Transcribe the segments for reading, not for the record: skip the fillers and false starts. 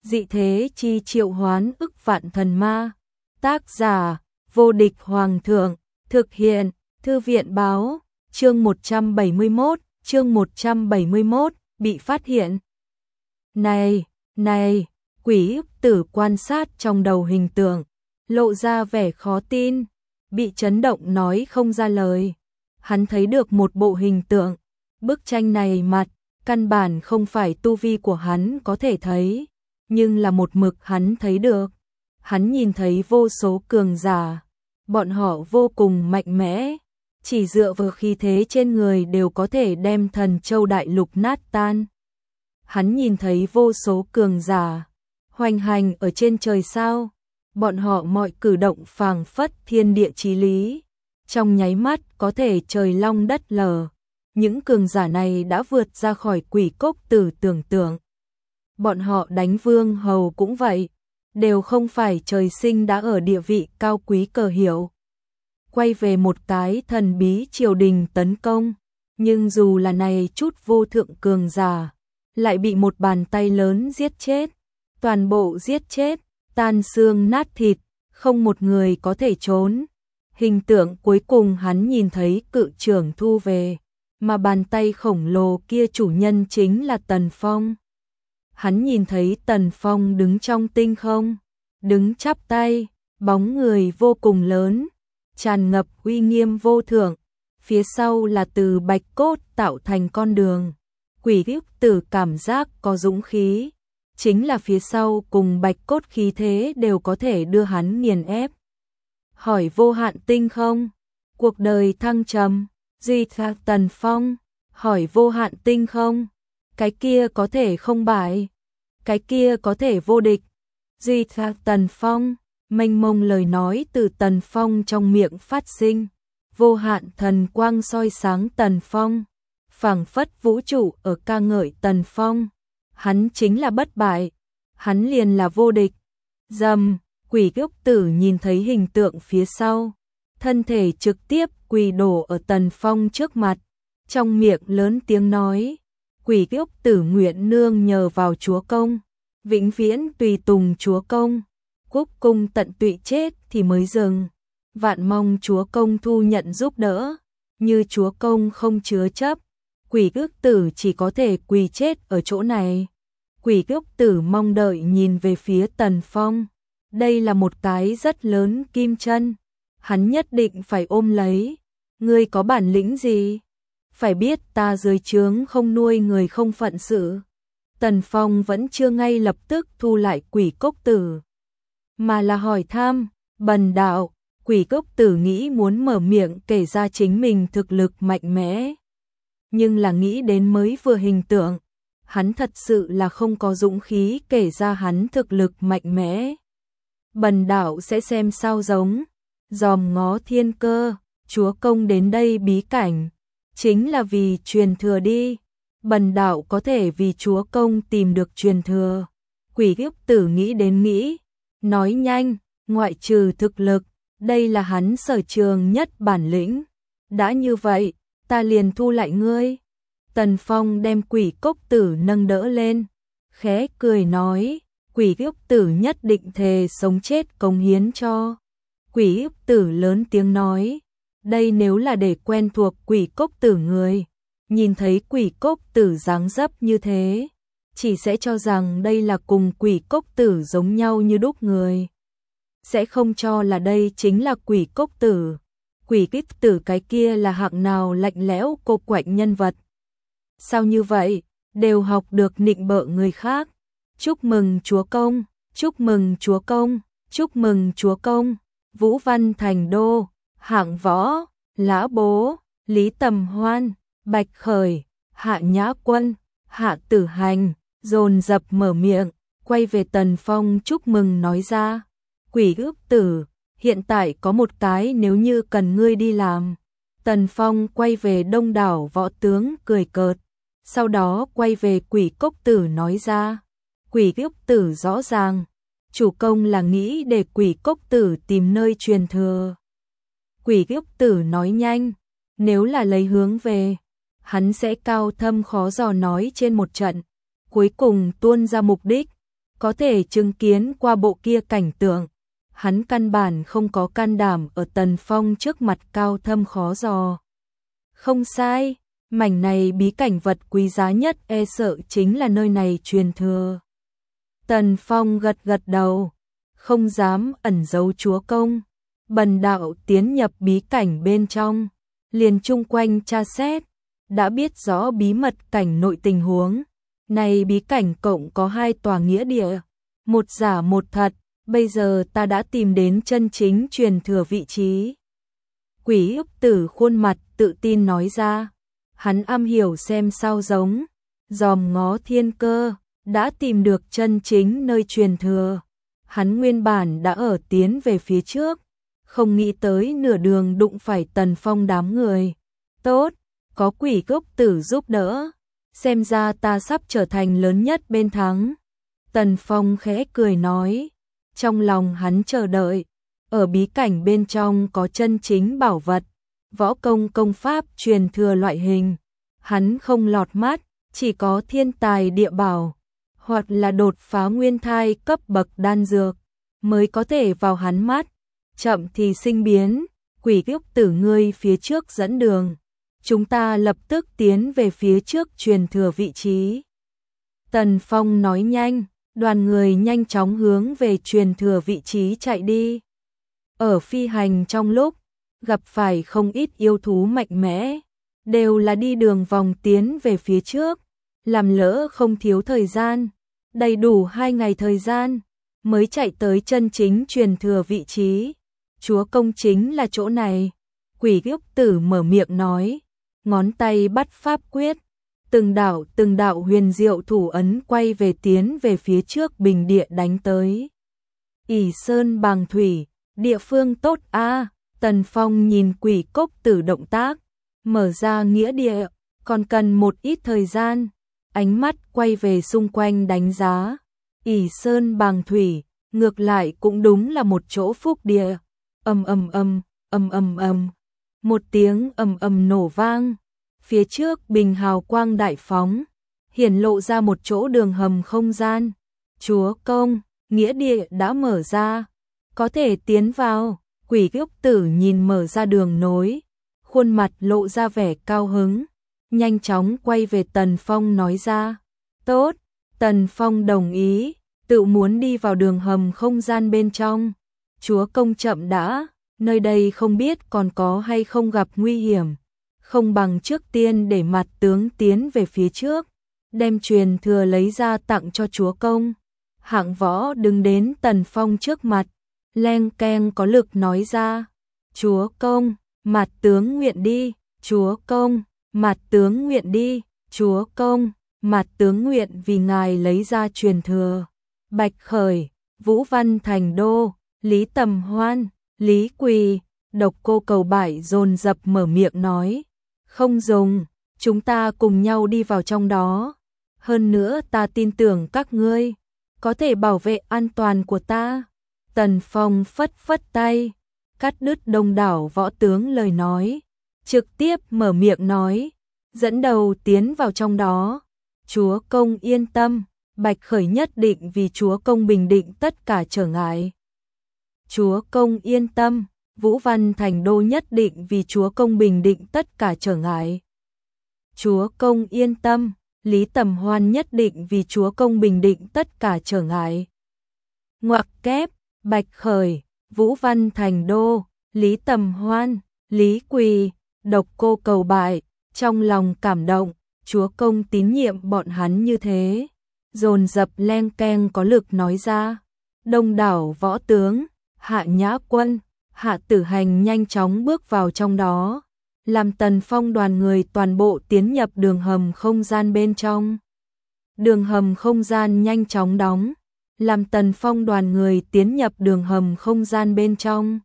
dị thế chi triệu hoán ức vạn thần ma. Tác giả, vô địch hoàng thượng, thực hiện, thư viện báo, chương 171, bị phát hiện. Này, quỷ ức tử quan sát trong đầu hình tượng, lộ ra vẻ khó tin, bị chấn động nói không ra lời. Hắn thấy được một bộ hình tượng, bức tranh này mặt, căn bản không phải tu vi của hắn có thể thấy, nhưng là một mực hắn thấy được. Hắn nhìn thấy vô số cường giả, bọn họ vô cùng mạnh mẽ, chỉ dựa vào khí thế trên người đều có thể đem Thần Châu đại lục nát tan. Hắn nhìn thấy vô số cường giả, hoành hành ở trên trời sao, bọn họ mọi cử động phảng phất thiên địa chí lý, trong nháy mắt có thể trời long đất lở. Những cường giả này đã vượt ra khỏi quỷ cốc tử tưởng tượng. Bọn họ đánh vương hầu cũng vậy, đều không phải trời sinh đã ở địa vị cao quý cờ hiệu. Quay về một cái thần bí triều đình tấn công, nhưng dù là này chút vô thượng cường giả, lại bị một bàn tay lớn giết chết, toàn bộ giết chết, tan xương nát thịt, không một người có thể trốn. Hình tượng cuối cùng hắn nhìn thấy cự trưởng thu về, mà bàn tay khổng lồ kia chủ nhân chính là Tần Phong. Hắn nhìn thấy Tần Phong đứng trong tinh không, đứng chắp tay, bóng người vô cùng lớn, tràn ngập uy nghiêm vô thượng, phía sau là từ bạch cốt tạo thành con đường. Quỷ ức tử cảm giác có dũng khí, chính là phía sau cùng bạch cốt khí thế đều có thể đưa hắn nghiền ép. Hỏi vô hạn tinh không, cuộc đời thăng trầm, duy thạc Tần Phong, hỏi vô hạn tinh không, cái kia có thể không bại, cái kia có thể vô địch, duy thạc Tần Phong. Mênh mông lời nói từ Tần Phong trong miệng phát sinh, vô hạn thần quang soi sáng Tần Phong, phảng phất vũ trụ ở ca ngợi Tần Phong. Hắn chính là bất bại, hắn liền là vô địch. Dầm, quỷ ức tử nhìn thấy hình tượng phía sau, thân thể trực tiếp quỳ đổ ở Tần Phong trước mặt, trong miệng lớn tiếng nói, quỷ ức tử nguyện nương nhờ vào chúa công, vĩnh viễn tùy tùng chúa công, cúc cung tận tụy chết thì mới dừng, vạn mong chúa công thu nhận giúp đỡ, như chúa công không chứa chấp, quỷ ức tử chỉ có thể quỳ chết ở chỗ này. Quỷ ức tử mong đợi nhìn về phía Tần Phong, đây là một cái rất lớn kim chân, hắn nhất định phải ôm lấy. Ngươi có bản lĩnh gì? Phải biết ta dưới trướng không nuôi người không phận sự. Tần Phong vẫn chưa ngay lập tức thu lại quỷ cốc tử, mà là hỏi thăm, bần đạo. Quỷ cốc tử nghĩ muốn mở miệng kể ra chính mình thực lực mạnh mẽ, nhưng là nghĩ đến mới vừa hình tượng, hắn thật sự là không có dũng khí kể ra hắn thực lực mạnh mẽ. Bần đạo sẽ xem sao giống, dòm ngó thiên cơ, chúa công đến đây bí cảnh, chính là vì truyền thừa đi, bần đạo có thể vì chúa công tìm được truyền thừa. Quỷ ức tử nghĩ đến nghĩ, nói nhanh, ngoại trừ thực lực, đây là hắn sở trường nhất bản lĩnh. Đã như vậy, ta liền thu lại ngươi. Tần Phong đem quỷ cốc tử nâng đỡ lên, khẽ cười nói, quỷ ức tử nhất định thề sống chết cống hiến cho. Quỷ ức tử lớn tiếng nói, đây nếu là để quen thuộc quỷ cốc tử người, nhìn thấy quỷ cốc tử dáng dấp như thế, chỉ sẽ cho rằng đây là cùng quỷ cốc tử giống nhau như đúc người, sẽ không cho là đây chính là quỷ cốc tử. Quỷ ức tử cái kia là hạng nào lạnh lẽo cô quạnh nhân vật. Sao như vậy, đều học được nịnh bợ người khác. Chúc mừng chúa công, chúc mừng chúa công, chúc mừng chúa công. Vũ Văn Thành Đô, Hạng Võ, Lã Bố, Lý Tầm Hoan, Bạch Khởi, Hạ Nhã Quân, Hạ Tử Hành, dồn dập mở miệng, quay về Tần Phong chúc mừng nói ra. Quỷ ức tử, hiện tại có một cái nếu như cần ngươi đi làm. Tần Phong quay về đông đảo võ tướng cười cợt, sau đó quay về quỷ cốc tử nói ra. Quỷ ức tử rõ ràng, chủ công là nghĩ để quỷ cốc tử tìm nơi truyền thừa. Quỷ ức tử nói nhanh, nếu là lấy hướng về, hắn sẽ cao thâm khó dò nói trên một trận, cuối cùng tuôn ra mục đích. có thể chứng kiến qua bộ kia cảnh tượng. Hắn căn bản không có can đảm ở Tần Phong trước mặt cao thâm khó dò. Không sai, mảnh này bí cảnh vật quý giá nhất e sợ chính là nơi này truyền thừa. Tần Phong gật gật đầu, không dám ẩn giấu chúa công. Bần đạo tiến nhập bí cảnh bên trong, liền chung quanh tra xét, đã biết rõ bí mật cảnh nội tình huống. Này bí cảnh cộng có 2 tòa nghĩa địa, một giả một thật, bây giờ ta đã tìm đến chân chính truyền thừa vị trí. Quỷ Ức Tử khuôn mặt tự tin nói ra, hắn am hiểu xem sao giống, dòm ngó thiên cơ, đã tìm được chân chính nơi truyền thừa. Hắn nguyên bản đã ở tiến về phía trước, không nghĩ tới nửa đường đụng phải Tần Phong đám người. Tốt, có Quỷ Ức Tử giúp đỡ, xem ra ta sắp trở thành lớn nhất bên thắng. Tần Phong khẽ cười nói, trong lòng hắn chờ đợi, ở bí cảnh bên trong có chân chính bảo vật, võ công công pháp truyền thừa loại hình. Hắn không lọt mắt, chỉ có thiên tài địa bảo, hoặc là đột phá nguyên thai cấp bậc đan dược, mới có thể vào hắn mắt. Chậm thì sinh biến, Quỷ Ức Tử ngươi phía trước dẫn đường. Chúng ta lập tức tiến về phía trước truyền thừa vị trí. Tần Phong nói nhanh, đoàn người nhanh chóng hướng về truyền thừa vị trí chạy đi. Ở phi hành trong lúc, gặp phải không ít yêu thú mạnh mẽ, đều là đi đường vòng tiến về phía trước, làm lỡ không thiếu thời gian, đầy đủ 2 ngày thời gian, mới chạy tới chân chính truyền thừa vị trí. Chúa công chính là chỗ này. Quỷ Ức Tử mở miệng nói, ngón tay bắt pháp quyết, từng đạo huyền diệu thủ ấn quay về tiến về phía trước bình địa đánh tới. Ỷ sơn bàng thủy, địa phương tốt a. Tần Phong nhìn Quỷ Ức Tử động tác, mở ra nghĩa địa, còn cần một ít thời gian, ánh mắt quay về xung quanh đánh giá. Ỷ sơn bàng thủy, ngược lại cũng đúng là một chỗ phúc địa. Một tiếng nổ vang, phía trước bình hào quang đại phóng, hiển lộ ra một chỗ đường hầm không gian. Chúa công, nghĩa địa đã mở ra, có thể tiến vào. Quỷ Ức Tử nhìn mở ra đường nối, khuôn mặt lộ ra vẻ cao hứng, nhanh chóng quay về Tần Phong nói ra. Tốt, Tần Phong đồng ý, tự muốn đi vào đường hầm không gian bên trong. Chúa công chậm đã, nơi đây không biết còn có hay không gặp nguy hiểm, không bằng trước tiên để mặt tướng tiến về phía trước, đem truyền thừa lấy ra tặng cho chúa công. Hạng Võ đứng đến Tần Phong trước mặt, leng keng có lực nói ra, chúa công, mặt tướng nguyện đi, chúa công, mặt tướng nguyện đi, chúa công, mặt tướng nguyện vì ngài lấy ra truyền thừa. Bạch Khởi, Vũ Văn Thành Đô, Lý Tầm Hoan, Lý Quỳ, Độc Cô Cầu Bại dồn dập mở miệng nói, không dùng, chúng ta cùng nhau đi vào trong đó. Hơn nữa ta tin tưởng các ngươi có thể bảo vệ an toàn của ta. Tần Phong phất phất tay, cắt đứt đông đảo võ tướng lời nói, trực tiếp mở miệng nói, dẫn đầu tiến vào trong đó. Chúa công yên tâm, Bạch Khởi nhất định vì chúa công bình định tất cả trở ngại. Chúa công yên tâm, Vũ Văn Thành Đô nhất định vì chúa công bình định tất cả trở ngại. Chúa công yên tâm, Lý Tầm Hoan nhất định vì chúa công bình định tất cả trở ngại. Ngoặc kép, Bạch Khởi, Vũ Văn Thành Đô, Lý Tầm Hoan, Lý Quỳ, Độc Cô Cầu Bại, trong lòng cảm động, chúa công tín nhiệm bọn hắn như thế, dồn dập leng keng có lực nói ra. Đông đảo võ tướng, Hạ Nhã Quân, Hạ Tử Hành nhanh chóng bước vào trong đó, làm Tần Phong đoàn người toàn bộ tiến nhập đường hầm không gian bên trong. Đường hầm không gian nhanh chóng đóng, làm Tần Phong đoàn người tiến nhập đường hầm không gian bên trong.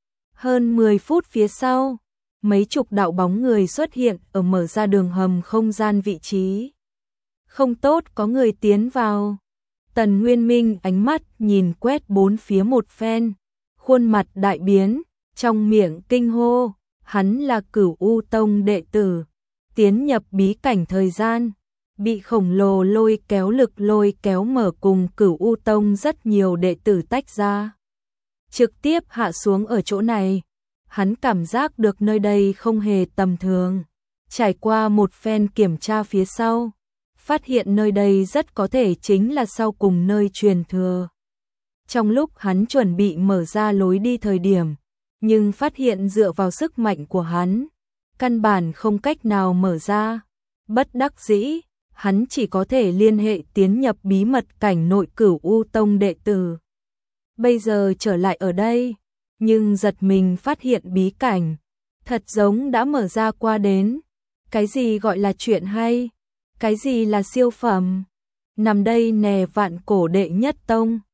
Hơn 10 phút phía sau, mấy chục đạo bóng người xuất hiện ở mở ra đường hầm không gian vị trí. Không tốt, có người tiến vào. Tần Nguyên Minh ánh mắt nhìn quét bốn phía một phen, khuôn mặt đại biến, trong miệng kinh hô, hắn là Cửu U Tông đệ tử, tiến nhập bí cảnh thời gian, bị khổng lồ lôi kéo lực lôi kéo mở cùng Cửu U Tông rất nhiều đệ tử tách ra. Trực tiếp hạ xuống ở chỗ này, hắn cảm giác được nơi đây không hề tầm thường. Trải qua một phen kiểm tra phía sau, phát hiện nơi đây rất có thể chính là sau cùng nơi truyền thừa. Trong lúc hắn chuẩn bị mở ra lối đi thời điểm, nhưng phát hiện dựa vào sức mạnh của hắn, căn bản không cách nào mở ra. Bất đắc dĩ, hắn chỉ có thể liên hệ tiến nhập bí mật cảnh nội Cửu U Tông đệ tử. Bây giờ trở lại ở đây, nhưng giật mình phát hiện bí cảnh thật giống đã mở ra qua đến. Cái gì gọi là chuyện hay? Cái gì là siêu phẩm? Nằm đây nè Vạn Cổ đệ nhất tông.